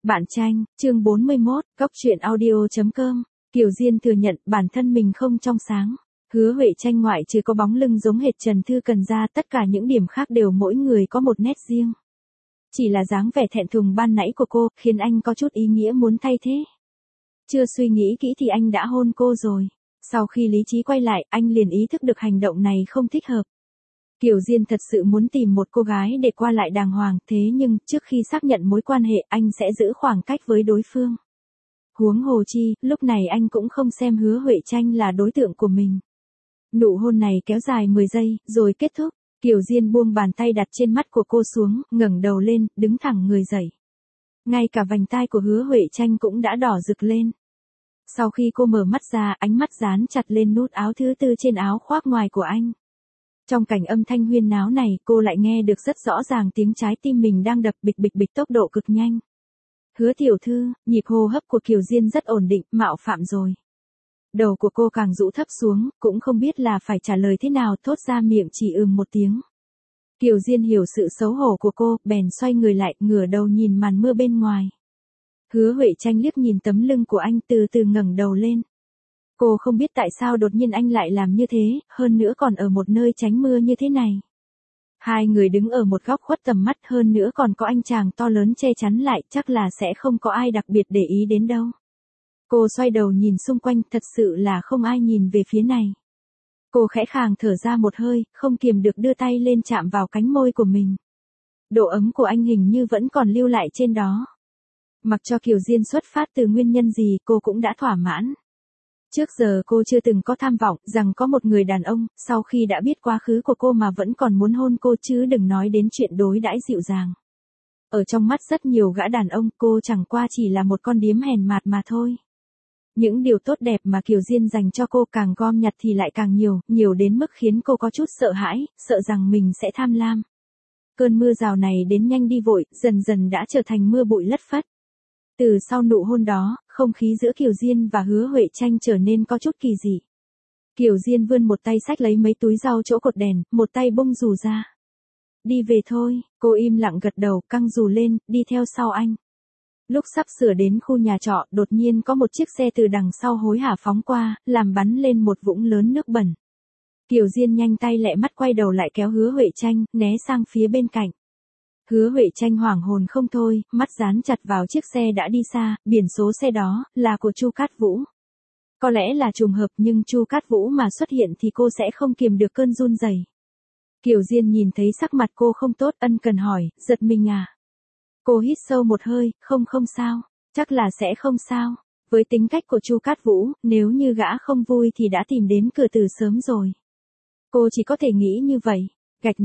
Bạn tranh, chương 41, Góc truyện audio.com. Kiều Diên thừa nhận bản thân mình không trong sáng. Hứa Huệ Tranh ngoại trừ có bóng lưng giống hệt Trần Thư Cần ra, tất cả những điểm khác đều mỗi người có một nét riêng. Chỉ là dáng vẻ thẹn thùng ban nãy của cô, khiến anh có chút ý nghĩa muốn thay thế. Chưa suy nghĩ kỹ thì anh đã hôn cô rồi. Sau khi lý trí quay lại, anh liền ý thức được hành động này không thích hợp. Kiều Diên thật sự muốn tìm một cô gái để qua lại đàng hoàng, thế nhưng trước khi xác nhận mối quan hệ anh sẽ giữ khoảng cách với đối phương. Huống hồ chi, lúc này anh cũng không xem Hứa Huệ Tranh là đối tượng của mình. Nụ hôn này kéo dài 10 giây, rồi kết thúc. Kiều Diên buông bàn tay đặt trên mắt của cô xuống, ngẩng đầu lên, đứng thẳng người dậy. Ngay cả vành tai của Hứa Huệ Tranh cũng đã đỏ rực lên. Sau khi cô mở mắt ra, ánh mắt dán chặt lên nút áo thứ tư trên áo khoác ngoài của anh. Trong cảnh âm thanh huyên náo này, cô lại nghe được rất rõ ràng tiếng trái tim mình đang đập bịch bịch bịch tốc độ cực nhanh. Hứa tiểu thư, nhịp hô hấp của Kiều Diên rất ổn định, mạo phạm rồi. Đầu của cô càng rũ thấp xuống, cũng không biết là phải trả lời thế nào, thốt ra miệng chỉ một tiếng. Kiều Diên hiểu sự xấu hổ của cô, bèn xoay người lại, ngửa đầu nhìn màn mưa bên ngoài. Hứa Huệ Tranh liếc nhìn tấm lưng của anh, từ từ ngẩng đầu lên. Cô không biết tại sao đột nhiên anh lại làm như thế, hơn nữa còn ở một nơi tránh mưa như thế này. Hai người đứng ở một góc khuất tầm mắt, hơn nữa còn có anh chàng to lớn che chắn lại, chắc là sẽ không có ai đặc biệt để ý đến đâu. Cô xoay đầu nhìn xung quanh, thật sự là không ai nhìn về phía này. Cô khẽ khàng thở ra một hơi, không kiềm được đưa tay lên chạm vào cánh môi của mình. Độ ấm của anh hình như vẫn còn lưu lại trên đó. Mặc cho Kiều Diên xuất phát từ nguyên nhân gì, cô cũng đã thỏa mãn. Trước giờ cô chưa từng có tham vọng rằng có một người đàn ông, sau khi đã biết quá khứ của cô mà vẫn còn muốn hôn cô, chứ đừng nói đến chuyện đối đãi dịu dàng. Ở trong mắt rất nhiều gã đàn ông, cô chẳng qua chỉ là một con điếm hèn mạt mà thôi. Những điều tốt đẹp mà Kiều Diên dành cho cô càng gom nhặt thì lại càng nhiều, nhiều đến mức khiến cô có chút sợ hãi, sợ rằng mình sẽ tham lam. Cơn mưa rào này đến nhanh đi vội, dần dần đã trở thành mưa bụi lất phất. Từ sau nụ hôn đó, không khí giữa Kiều Diên và Hứa Huệ Tranh trở nên có chút kỳ dị. Kiều Diên vươn một tay xách lấy mấy túi rau chỗ cột đèn, một tay bung dù ra. Đi về thôi, cô im lặng gật đầu, căng dù lên, đi theo sau anh. Lúc sắp sửa đến khu nhà trọ, đột nhiên có một chiếc xe từ đằng sau hối hả phóng qua, làm bắn lên một vũng lớn nước bẩn. Kiều Diên nhanh tay lẹ mắt quay đầu lại kéo Hứa Huệ Tranh, né sang phía bên cạnh. Hứa Huệ Tranh hoảng hồn không thôi, mắt dán chặt vào chiếc xe đã đi xa, biển số xe đó là của Chu Cát Vũ. Có lẽ là trùng hợp, nhưng Chu Cát Vũ mà xuất hiện thì cô sẽ không kiềm được cơn run rẩy. Kiều Diên nhìn thấy sắc mặt cô không tốt, ân cần hỏi, giật mình à? Cô hít sâu một hơi, không sao, chắc là sẽ không sao. Với tính cách của Chu Cát Vũ, nếu như gã không vui thì đã tìm đến cửa từ sớm rồi. Cô chỉ có thể nghĩ như vậy, gạch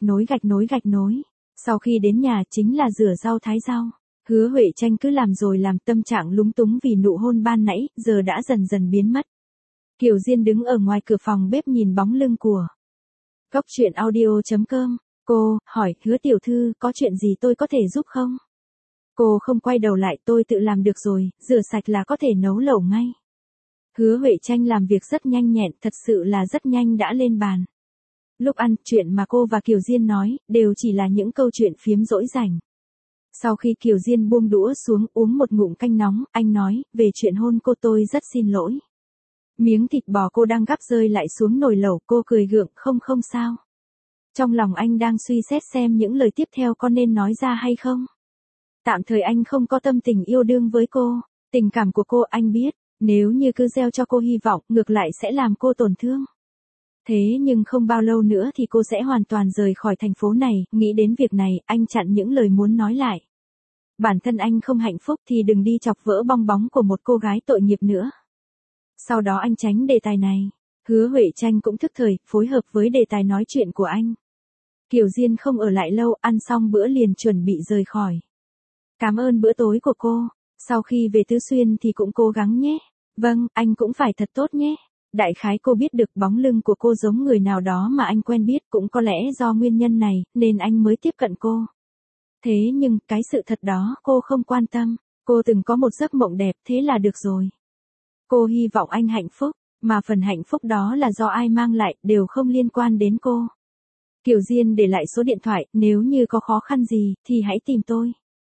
nối. Sau khi đến nhà chính là rửa rau thái rau. Hứa Huệ Tranh cứ làm rồi làm, tâm trạng lúng túng vì nụ hôn ban nãy, giờ đã dần dần biến mất. Kiều Diên đứng ở ngoài cửa phòng bếp nhìn bóng lưng của Góc truyện audio.com. Cô hỏi, Hứa tiểu thư, có chuyện gì tôi có thể giúp không? Cô không quay đầu lại, tôi tự làm được rồi, rửa sạch là có thể nấu lẩu ngay. Hứa Huệ Tranh làm việc rất nhanh nhẹn, thật sự là rất nhanh đã lên bàn. Lúc ăn, chuyện mà cô và Kiều Diên nói, đều chỉ là những câu chuyện phiếm dỗi rảnh. Sau khi Kiều Diên buông đũa xuống, uống một ngụm canh nóng, anh nói, về chuyện hôn cô tôi rất xin lỗi. Miếng thịt bò cô đang gắp rơi lại xuống nồi lẩu, cô cười gượng, không sao. Trong lòng anh đang suy xét xem những lời tiếp theo có nên nói ra hay không. Tạm thời anh không có tâm tình yêu đương với cô, tình cảm của cô anh biết, nếu như cứ gieo cho cô hy vọng, ngược lại sẽ làm cô tổn thương. Thế nhưng không bao lâu nữa thì cô sẽ hoàn toàn rời khỏi thành phố này, nghĩ đến việc này, anh chặn những lời muốn nói lại. Bản thân anh không hạnh phúc thì đừng đi chọc vỡ bong bóng của một cô gái tội nghiệp nữa. Sau đó anh tránh đề tài này. Hứa Huệ Tranh cũng thức thời, phối hợp với đề tài nói chuyện của anh. Kiều Diên không ở lại lâu, ăn xong bữa liền chuẩn bị rời khỏi. Cảm ơn bữa tối của cô, sau khi về Tứ Xuyên thì cũng cố gắng nhé. Vâng, anh cũng phải thật tốt nhé. Đại khái cô biết được bóng lưng của cô giống người nào đó mà anh quen biết, cũng có lẽ do nguyên nhân này, nên anh mới tiếp cận cô. Thế nhưng, cái sự thật đó cô không quan tâm, cô từng có một giấc mộng đẹp, thế là được rồi. Cô hy vọng anh hạnh phúc, mà phần hạnh phúc đó là do ai mang lại, đều không liên quan đến cô. Kiều Diên để lại số điện thoại, nếu như có khó khăn gì, thì hãy tìm tôi.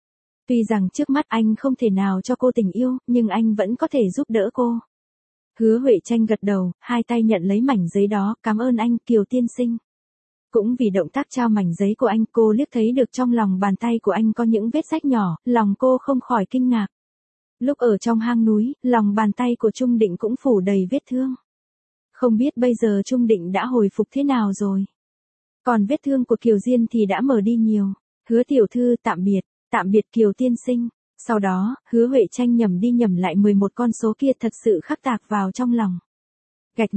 Tuy rằng trước mắt anh không thể nào cho cô tình yêu, nhưng anh vẫn có thể giúp đỡ cô. Hứa Huệ Tranh gật đầu, hai tay nhận lấy mảnh giấy đó, cảm ơn anh, Kiều tiên sinh. Cũng vì động tác trao mảnh giấy của anh, cô liếc thấy được trong lòng bàn tay của anh có những vết rách nhỏ, lòng cô không khỏi kinh ngạc. Lúc ở trong hang núi, lòng bàn tay của Trung Định cũng phủ đầy vết thương. Không biết bây giờ Trung Định đã hồi phục thế nào rồi. Còn vết thương của Kiều Diên thì đã mở đi nhiều. Hứa tiểu thư tạm biệt Kiều tiên sinh. Sau đó, Hứa Huệ Tranh nhẩm đi nhẩm lại 11 con số kia thật sự khắc tạc vào trong lòng. Gạch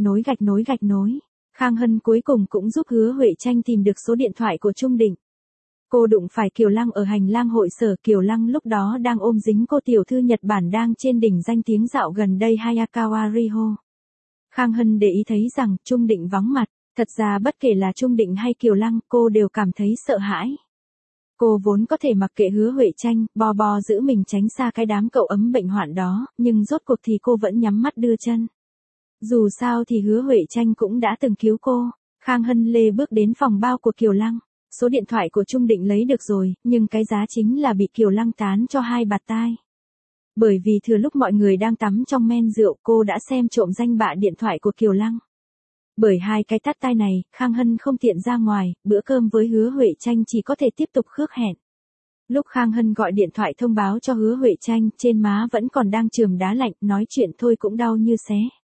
nối. Khang Hân cuối cùng cũng giúp Hứa Huệ Tranh tìm được số điện thoại của Trung Định. Cô đụng phải Kiều Lăng ở hành lang hội sở, Kiều Lăng lúc đó đang ôm dính cô tiểu thư Nhật Bản đang trên đỉnh danh tiếng dạo gần đây Hayakawa Riho. Khang Hân để ý thấy rằng Trung Định vắng mặt, thật ra bất kể là Trung Định hay Kiều Lăng, cô đều cảm thấy sợ hãi. Cô vốn có thể mặc kệ Hứa Huệ Tranh, bo giữ mình tránh xa cái đám cậu ấm bệnh hoạn đó, nhưng rốt cuộc thì cô vẫn nhắm mắt đưa chân. Dù sao thì Hứa Huệ Tranh cũng đã từng cứu cô. Khang Hân lê bước đến phòng bao của Kiều Lăng. Số điện thoại của Trung Định lấy được rồi, nhưng cái giá chính là bị Kiều Lăng tán cho hai bạt tai. Bởi vì thừa lúc mọi người đang tắm trong men rượu, cô đã xem trộm danh bạ điện thoại của Kiều Lăng. Bởi hai cái tát tai này, Khang Hân không tiện ra ngoài, bữa cơm với Hứa Huệ Tranh chỉ có thể tiếp tục khước hẹn. Lúc Khang Hân gọi điện thoại thông báo cho Hứa Huệ Tranh, trên má vẫn còn đang chườm đá lạnh, nói chuyện thôi cũng đau như xé.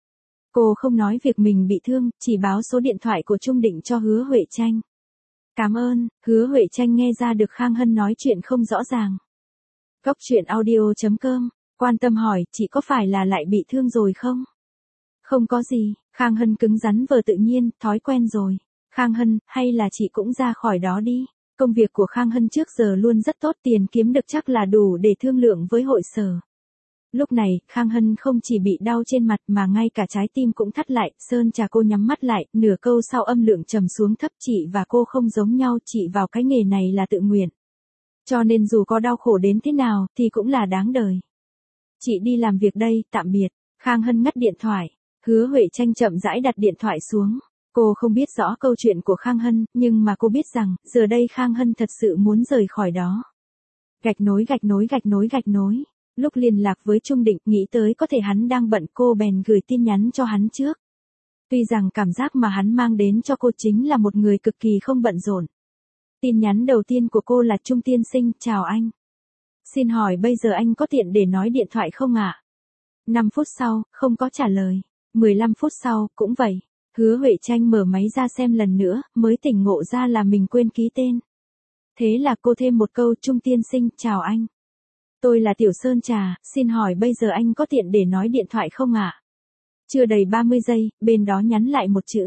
Cô không nói việc mình bị thương, chỉ báo số điện thoại của Trung Định cho Hứa Huệ Tranh. Cảm ơn. Hứa Huệ Tranh nghe ra được Khang Hân nói chuyện không rõ ràng. Góc truyện audio.com, quan tâm hỏi, chị có phải là lại bị thương rồi không? Không có gì, Khang Hân cứng rắn vờ tự nhiên, thói quen rồi. Khang Hân, hay là chị cũng ra khỏi đó đi. Công việc của Khang Hân trước giờ luôn rất tốt, tiền kiếm được chắc là đủ để thương lượng với hội sở. Lúc này, Khang Hân không chỉ bị đau trên mặt mà ngay cả trái tim cũng thắt lại, Sơn Trà cô nhắm mắt lại, nửa câu sau âm lượng trầm xuống thấp, chị và cô không giống nhau, chị vào cái nghề này là tự nguyện. Cho nên dù có đau khổ đến thế nào, thì cũng là đáng đời. Chị đi làm việc đây, tạm biệt. Khang Hân ngắt điện thoại. Hứa Huệ Tranh chậm rãi đặt điện thoại xuống. Cô không biết rõ câu chuyện của Khang Hân, nhưng mà cô biết rằng, giờ đây Khang Hân thật sự muốn rời khỏi đó. Gạch nối. Lúc liên lạc với Trung Định, nghĩ tới có thể hắn đang bận, cô bèn gửi tin nhắn cho hắn trước. Tuy rằng cảm giác mà hắn mang đến cho cô chính là một người cực kỳ không bận rộn. Tin nhắn đầu tiên của cô là: Trung tiên sinh, chào anh. Xin hỏi bây giờ anh có tiện để nói điện thoại không ạ? 5 phút sau, không có trả lời. 15 phút sau, cũng vậy. Hứa Huệ Tranh mở máy ra xem lần nữa, mới tỉnh ngộ ra là mình quên ký tên. Thế là cô thêm một câu: Trung tiên sinh, chào anh. Tôi là Tiểu Sơn Trà, xin hỏi bây giờ anh có tiện để nói điện thoại không ạ? Chưa đầy 30 giây, bên đó nhắn lại một chữ.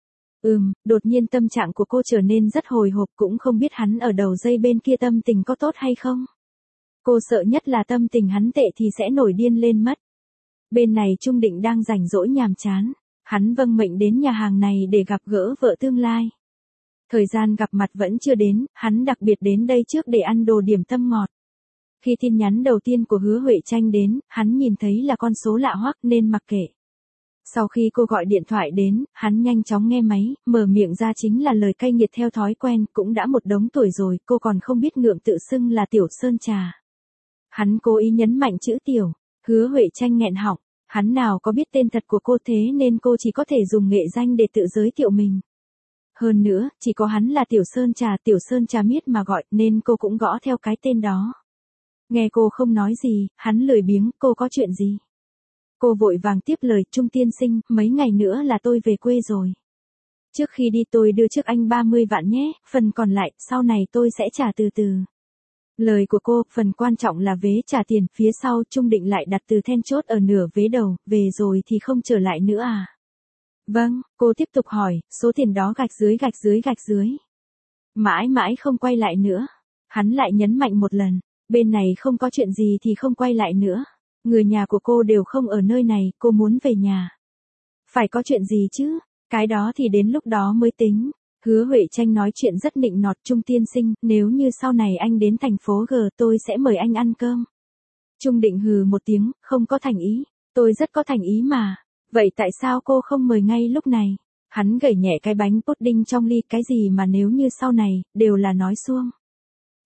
Đột nhiên tâm trạng của cô trở nên rất hồi hộp, cũng không biết hắn ở đầu dây bên kia tâm tình có tốt hay không. Cô sợ nhất là tâm tình hắn tệ thì sẽ nổi điên lên mất. Bên này Trung Định đang rảnh rỗi nhàm chán. Hắn vâng mệnh đến nhà hàng này để gặp gỡ vợ tương lai. Thời gian gặp mặt vẫn chưa đến, hắn đặc biệt đến đây trước để ăn đồ điểm tâm ngọt. Khi tin nhắn đầu tiên của Hứa Huệ Tranh đến, hắn nhìn thấy là con số lạ hoắc nên mặc kệ. Sau khi cô gọi điện thoại đến, hắn nhanh chóng nghe máy, mở miệng ra chính là lời cay nghiệt theo thói quen, cũng đã một đống tuổi rồi, cô còn không biết ngượng tự xưng là Tiểu Sơn Trà. Hắn cố ý nhấn mạnh chữ tiểu, Hứa Huệ Tranh nghẹn họng, hắn nào có biết tên thật của cô, thế nên cô chỉ có thể dùng nghệ danh để tự giới thiệu mình. Hơn nữa, chỉ có hắn là Tiểu Sơn Trà miết mà gọi, nên cô cũng gõ theo cái tên đó. Nghe cô không nói gì, hắn lười biếng, cô có chuyện gì? Cô vội vàng tiếp lời: Trung tiên sinh, mấy ngày nữa là tôi về quê rồi. Trước khi đi tôi đưa trước anh 30 vạn nhé, phần còn lại, sau này tôi sẽ trả từ từ. Lời của cô, phần quan trọng là vế trả tiền, phía sau Trung Định lại đặt từ then chốt ở nửa vế đầu, về rồi thì không trở lại nữa à? Vâng, cô tiếp tục hỏi, số tiền đó gạch dưới. Mãi mãi không quay lại nữa. Hắn lại nhấn mạnh một lần, bên này không có chuyện gì thì không quay lại nữa. Người nhà của cô đều không ở nơi này, cô muốn về nhà. Phải có chuyện gì chứ, cái đó thì đến lúc đó mới tính. Hứa Huệ Tranh nói chuyện rất nịnh nọt: Trung tiên sinh, nếu như sau này anh đến thành phố G tôi sẽ mời anh ăn cơm. Trung Định hừ một tiếng, không có thành ý. Tôi rất có thành ý mà. Vậy tại sao cô không mời ngay lúc này? Hắn gẩy nhẹ cái bánh pudding trong ly, cái gì mà nếu như sau này, đều là nói suông.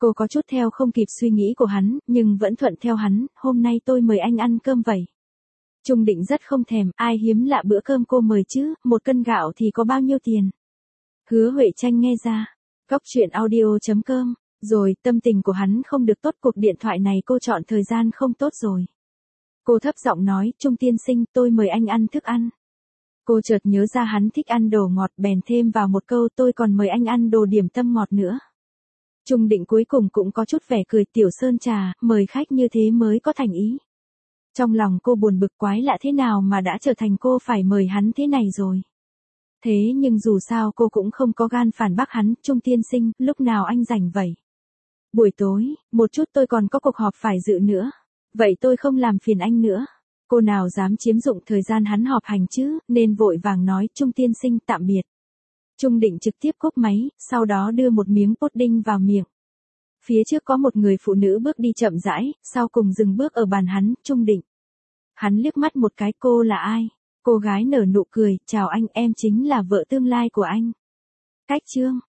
Cô có chút theo không kịp suy nghĩ của hắn, nhưng vẫn thuận theo hắn, hôm nay tôi mời anh ăn cơm vậy. Trung Định rất không thèm, ai hiếm lạ bữa cơm cô mời chứ, 1 cân gạo thì có bao nhiêu tiền. Hứa Huệ Tranh nghe ra, Cóc Truyện Audio.com, rồi tâm tình của hắn không được tốt, cuộc điện thoại này cô chọn thời gian không tốt rồi. Cô thấp giọng nói, Trung tiên sinh, tôi mời anh ăn thức ăn. Cô chợt nhớ ra hắn thích ăn đồ ngọt, bèn thêm vào một câu, tôi còn mời anh ăn đồ điểm tâm ngọt nữa. Trung Định cuối cùng cũng có chút vẻ cười, Tiểu Sơn Trà, mời khách như thế mới có thành ý. Trong lòng cô buồn bực, quái lạ thế nào mà đã trở thành cô phải mời hắn thế này rồi. Thế nhưng dù sao cô cũng không có gan phản bác hắn, Trung tiên sinh, lúc nào anh rảnh vậy? Buổi tối, một chút tôi còn có cuộc họp phải dự nữa. Vậy tôi không làm phiền anh nữa. Cô nào dám chiếm dụng thời gian hắn họp hành chứ, nên vội vàng nói, Trung tiên sinh, tạm biệt. Trung Định trực tiếp cúp máy, sau đó đưa một miếng pudding vào miệng. Phía trước có một người phụ nữ bước đi chậm rãi, sau cùng dừng bước ở bàn hắn, Trung Định. Hắn liếc mắt một cái, cô là ai? Cô gái nở nụ cười, chào anh, em chính là vợ tương lai của anh. Cách chương.